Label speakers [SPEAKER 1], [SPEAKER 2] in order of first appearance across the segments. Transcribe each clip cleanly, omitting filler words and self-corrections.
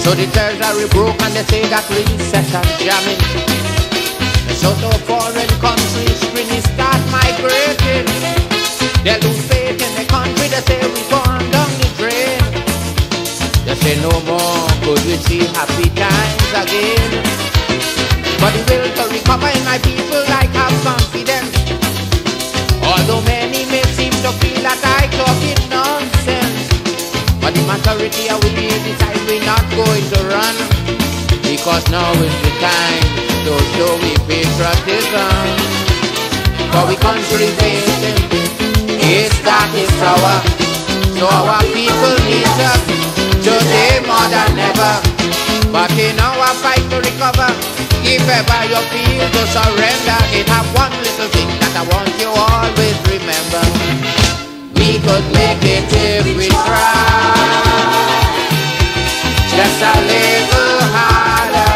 [SPEAKER 1] So the treasury broke and they say that recession jamming. So the foreign countries really start migrating. They lose faith in the country, they say we gone down the drain. They say no more could we see happy times again. But the will to recover in my people like have confidence. Although many may seem to feel that I talking nonsense, but the majority of we decide we're not going to run, because now is the time to show we patriotism. For we country facing is that is our, so our people need us today more than ever. But in our fight to recover, if ever you feel to surrender, it have one little thing that I want you always remember. We could make it if we try, just a little harder.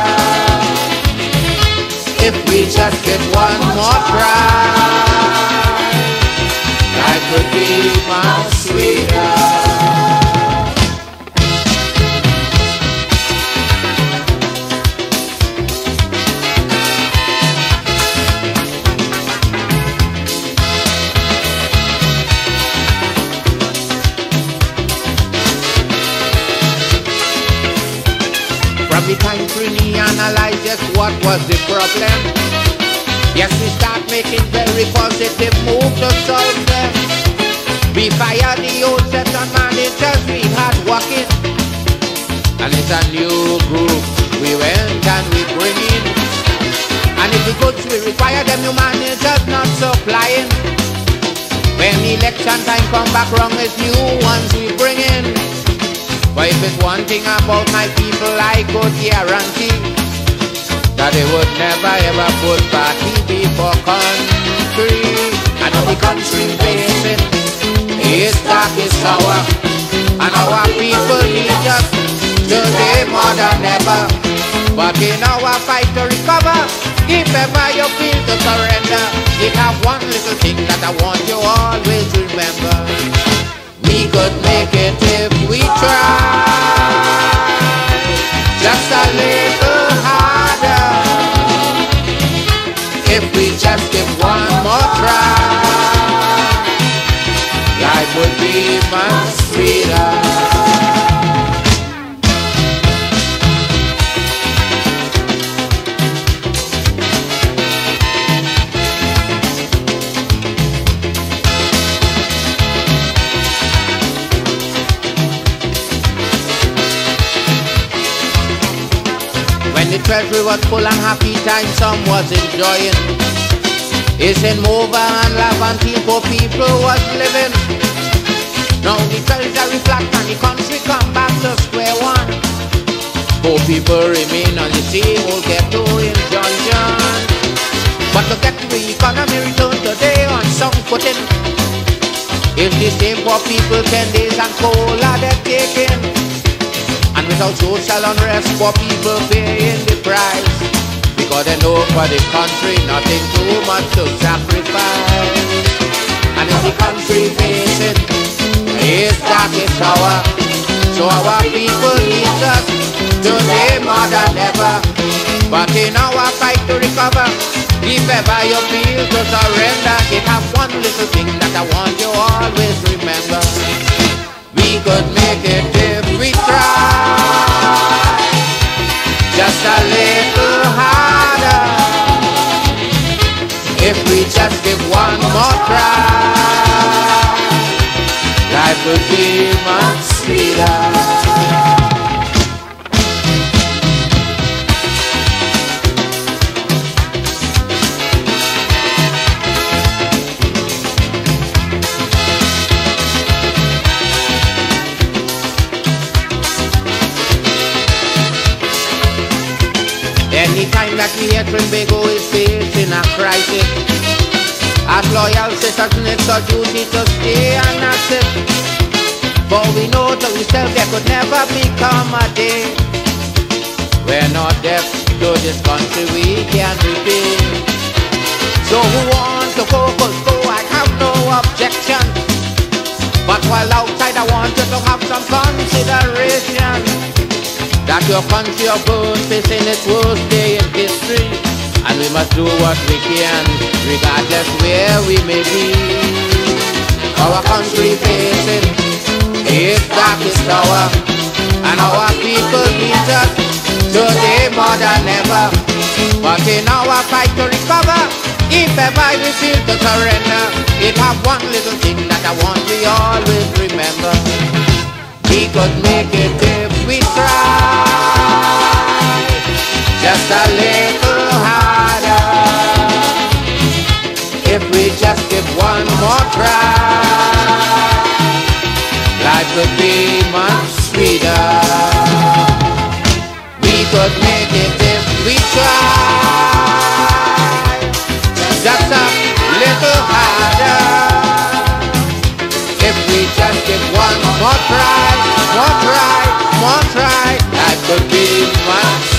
[SPEAKER 1] If we just get one more try, life could be much sweeter. The time we analyze just what was the problem. Yes, we start making very positive moves to solve them. We fired the old set of managers we had working, and it's a new group we went and we bring in. And if the goods we require, them new managers not supplying. When election time come back wrong, it's new ones we bring in. But if it's one thing about my people, I could guarantee that they would never ever put party before country. And if the country facing is dark, is sour, and our people need us today more than ever. But in our fight to recover, if ever you feel to surrender, it have one little thing that I want you always remember. We could make it if we try, just a little harder. If we just give one more try, life would be much sweeter. The treasury was full and happy time some was enjoying. It's in Mova and Laventine poor people was living. Now the treasury flat and the country come back to square one. Poor people remain on the same old ghetto in dungeon. But to get the economy return today on some footing, it's the same poor people 10 days and cola they're taking. And without social unrest, poor people paying the price, because they know for the country nothing too much to sacrifice. And if the country facing is dark, is sour, so our people need us today more than ever. But in our fight to recover, if ever you feel to surrender, it have one little thing that I want you always remember. We could make it if we try, just a little harder. If we just give one more try, life would be much sweeter. Anytime that we hear Trimbago is facing a crisis, as loyal citizens it's our duty to stay and assist. For we know to ourselves there could never become a day we're not deaf to this country we can repay. So who wants to focus go, I have no objection, but while outside I want you to have some consideration. that your country of birth facing its worst day in history, and we must do what we can, regardless where we may be. Our country facing its darkest hour, and our people need us today more than ever. But in our fight to recover, if ever we feel to surrender, it have one little thing that I want we always remember. We could make it if we try, just a little harder. If we just give one more try, life could be much sweeter. We could make it if we try, just a little harder. If we just give one more try, life could be much